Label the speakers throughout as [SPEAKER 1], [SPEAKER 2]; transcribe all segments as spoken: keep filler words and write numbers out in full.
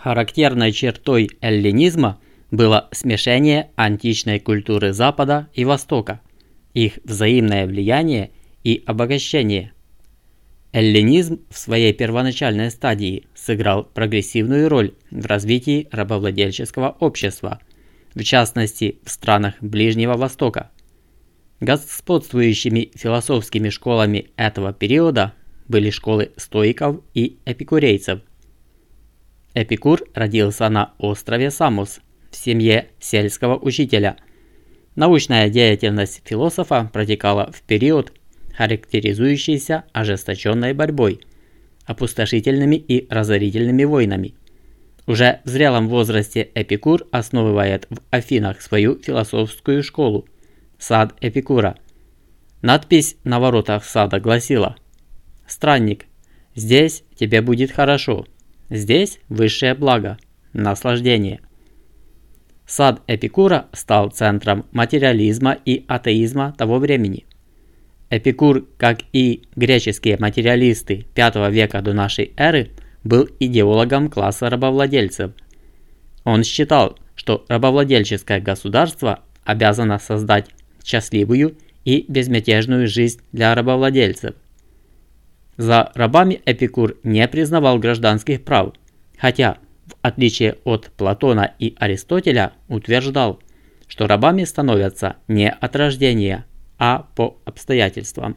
[SPEAKER 1] Характерной чертой эллинизма было смешение античной культуры Запада и Востока, их взаимное влияние и обогащение. Эллинизм в своей первоначальной стадии сыграл прогрессивную роль в развитии рабовладельческого общества, в частности в странах Ближнего Востока. Господствующими философскими школами этого периода были школы стоиков и эпикурейцев. Эпикур родился на острове Самос в семье сельского учителя. Научная деятельность философа протекала в период, характеризующийся ожесточенной борьбой, опустошительными и разорительными войнами. Уже в зрелом возрасте Эпикур основывает в Афинах свою философскую школу – сад Эпикура. Надпись на воротах сада гласила: «Странник, здесь тебе будет хорошо, здесь высшее благо, наслаждение». Сад Эпикура стал центром материализма и атеизма того времени. Эпикур, как и греческие материалисты пятого века до нашей эры, был идеологом класса рабовладельцев. Он считал, что рабовладельческое государство обязано создать счастливую и безмятежную жизнь для рабовладельцев. За рабами Эпикур не признавал гражданских прав, хотя, в отличие от Платона и Аристотеля, утверждал, что рабами становятся не от рождения, а по обстоятельствам.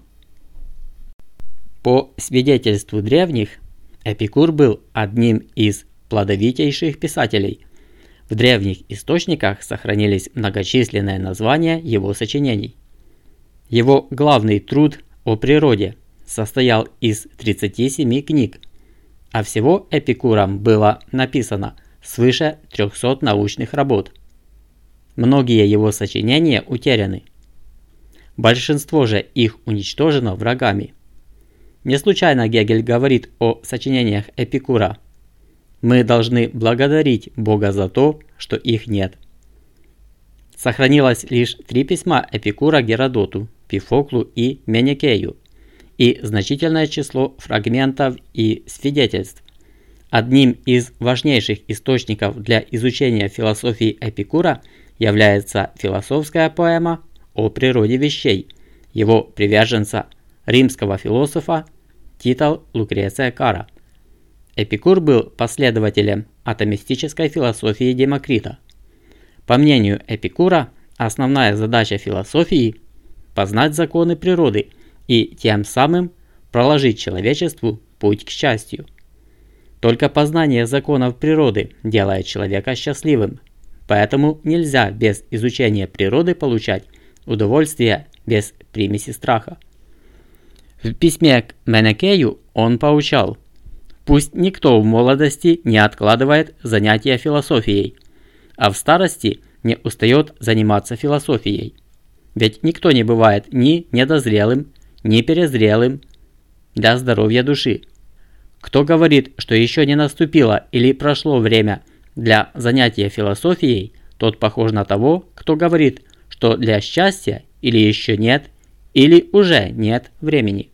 [SPEAKER 1] По свидетельству древних, Эпикур был одним из плодовитейших писателей. В древних источниках сохранились многочисленные названия его сочинений. Его главный труд о природе состоял из тридцати семи книг, а всего Эпикуром было написано свыше трёхсот научных работ. Многие его сочинения утеряны. Большинство же их уничтожено врагами. Не случайно Гегель говорит о сочинениях Эпикура: «Мы должны благодарить Бога за то, что их нет». Сохранилось лишь три письма Эпикура Геродоту, Пифоклу и Менекею, и значительное число фрагментов и свидетельств. Одним из важнейших источников для изучения философии Эпикура является философская поэма о природе вещей его приверженца, римского философа Тита Лукреция Кара. Эпикур был последователем атомистической философии Демокрита. По мнению Эпикура, основная задача философии – познать законы природы и тем самым проложить человечеству путь к счастью. Только познание законов природы делает человека счастливым, поэтому нельзя без изучения природы получать удовольствие без примеси страха. В письме к Менекею он поучал: «Пусть никто в молодости не откладывает занятия философией, а в старости не устает заниматься философией. Ведь никто не бывает ни недозрелым, ни перезрелым для здоровья души. Кто говорит, что еще не наступило или прошло время для занятия философией, тот похож на того, кто говорит, что для счастья или еще нет, или уже нет времени».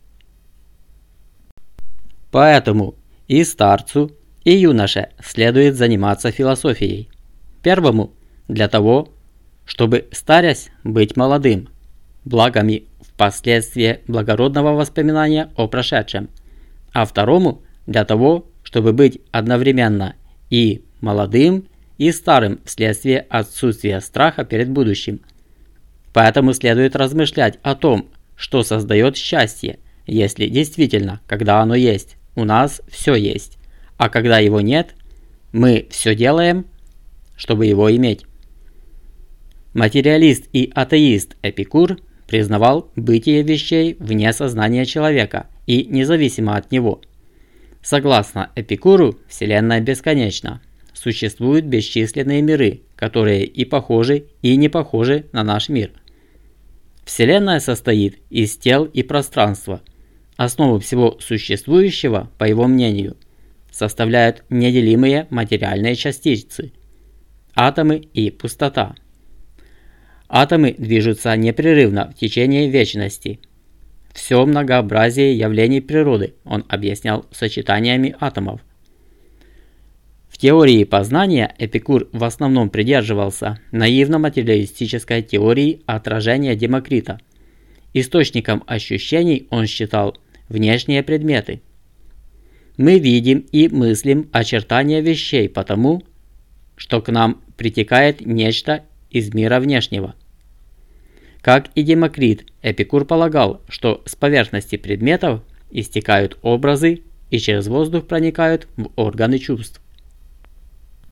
[SPEAKER 1] Поэтому и старцу, и юноше следует заниматься философией. Первому – для того, чтобы, старясь, быть молодым, благами впоследствии благородного воспоминания о прошедшем, а второму – для того, чтобы быть одновременно и молодым, и старым вследствие отсутствия страха перед будущим. Поэтому следует размышлять о том, что создает счастье, если действительно, когда оно есть, у нас все есть, а когда его нет, мы все делаем, чтобы его иметь. Материалист и атеист Эпикур признавал бытие вещей вне сознания человека и независимо от него. Согласно Эпикуру, Вселенная бесконечна. Существуют бесчисленные миры, которые и похожи, и не похожи на наш мир. Вселенная состоит из тел и пространства. Основу всего существующего, по его мнению, составляют неделимые материальные частицы – атомы и пустота. Атомы движутся непрерывно в течение вечности. Все многообразие явлений природы он объяснял сочетаниями атомов. В теории познания Эпикур в основном придерживался наивно-материалистической теории отражения Демокрита. Источником ощущений он считал внешние предметы. Мы видим и мыслим очертания вещей потому, что к нам притекает нечто из мира внешнего. Как и Демокрит, Эпикур полагал, что с поверхности предметов истекают образы и через воздух проникают в органы чувств.